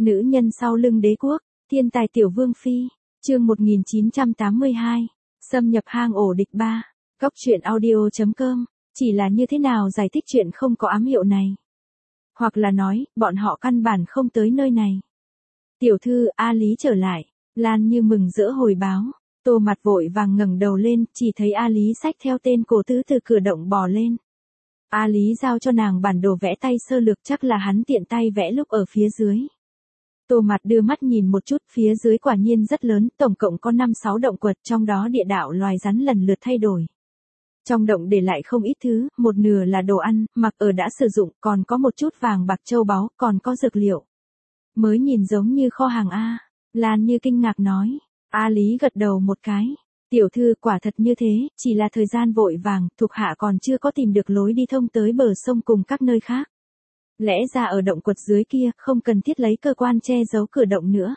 Nữ nhân sau lưng đế quốc, thiên tài tiểu vương phi, chương 1982, xâm nhập hang ổ địch 3, góc truyện audio.com, chỉ là như thế nào giải thích chuyện không có ám hiệu này? Hoặc là nói, bọn họ căn bản không tới nơi này. Tiểu thư, A Lý trở lại, Lan Như mừng rỡ hồi báo, Tô Mặt vội vàng ngẩng đầu lên, chỉ thấy A Lý xách theo tên cổ tứ từ cửa động bò lên. A Lý giao cho nàng bản đồ vẽ tay sơ lược, chắc là hắn tiện tay vẽ lúc ở phía dưới. Tô Mặt đưa mắt nhìn một chút, phía dưới quả nhiên rất lớn, tổng cộng có 5-6 động quật, trong đó địa đạo loài rắn lần lượt thay đổi. Trong động để lại không ít thứ, một nửa là đồ ăn, mặc ở đã sử dụng, còn có một chút vàng bạc châu báu, còn có dược liệu. Mới nhìn giống như kho hàng A. Lan Như kinh ngạc nói. A Lý gật đầu một cái. Tiểu thư, quả thật như thế, chỉ là thời gian vội vàng, thuộc hạ còn chưa có tìm được lối đi thông tới bờ sông cùng các nơi khác. Lẽ ra ở động quật dưới kia, không cần thiết lấy cơ quan che giấu cửa động nữa.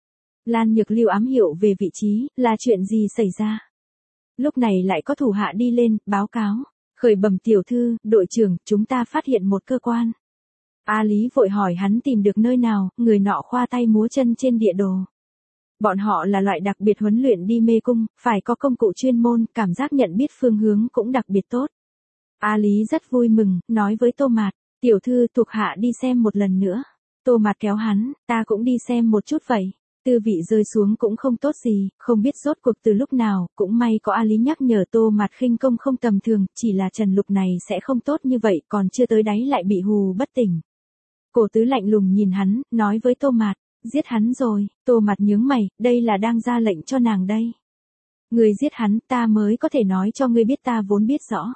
Lan Nhược lưu ám hiệu về vị trí, là chuyện gì xảy ra? Lúc này lại có thủ hạ đi lên, báo cáo. Khởi bẩm tiểu thư, đội trưởng, chúng ta phát hiện một cơ quan. A Lý vội hỏi hắn tìm được nơi nào, người nọ khoa tay múa chân trên địa đồ. Bọn họ là loại đặc biệt huấn luyện đi mê cung, phải có công cụ chuyên môn, cảm giác nhận biết phương hướng cũng đặc biệt tốt. A Lý rất vui mừng, nói với Tô Mạt, tiểu thư, thuộc hạ đi xem một lần nữa. Tô Mạt kéo hắn, ta cũng đi xem một chút vậy. Tư vị rơi xuống cũng không tốt gì, không biết rốt cuộc từ lúc nào, cũng may có A Lý nhắc nhở Tô Mạt khinh công không tầm thường, chỉ là Trần Lục này sẽ không tốt như vậy, còn chưa tới đáy lại bị hù bất tỉnh. Cổ tứ lạnh lùng nhìn hắn, nói với Tô Mạt, giết hắn rồi. Tô Mạt nhướng mày, đây là đang ra lệnh cho nàng đây. Người giết hắn, ta mới có thể nói cho ngươi biết, ta vốn biết rõ.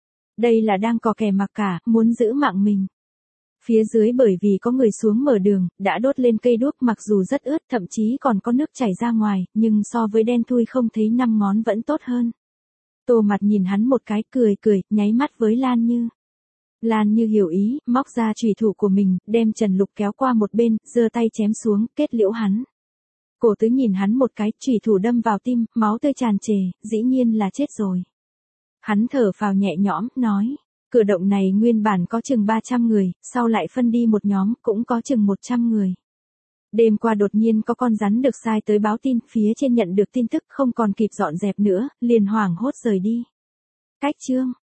Đây là đang cò kè mặc cả, muốn giữ mạng mình. Phía dưới bởi vì có người xuống mở đường, đã đốt lên cây đuốc, mặc dù rất ướt, thậm chí còn có nước chảy ra ngoài, nhưng so với đen thui không thấy 5 ngón vẫn tốt hơn. Tô Mạt nhìn hắn một cái, cười, nháy mắt với Lan Như. Lan Như hiểu ý, móc ra chùy thủ của mình, đem Trần Lục kéo qua một bên, giơ tay chém xuống, kết liễu hắn. Cổ tứ nhìn hắn một cái, chùy thủ đâm vào tim, máu tươi tràn trề, dĩ nhiên là chết rồi. Hắn thở phào nhẹ nhõm, nói, cửa động này nguyên bản có chừng 300 người, sau lại phân đi một nhóm, cũng có chừng 100 người. Đêm qua đột nhiên có con rắn được sai tới báo tin, phía trên nhận được tin tức không còn kịp dọn dẹp nữa, liền hoảng hốt rời đi. Cách chương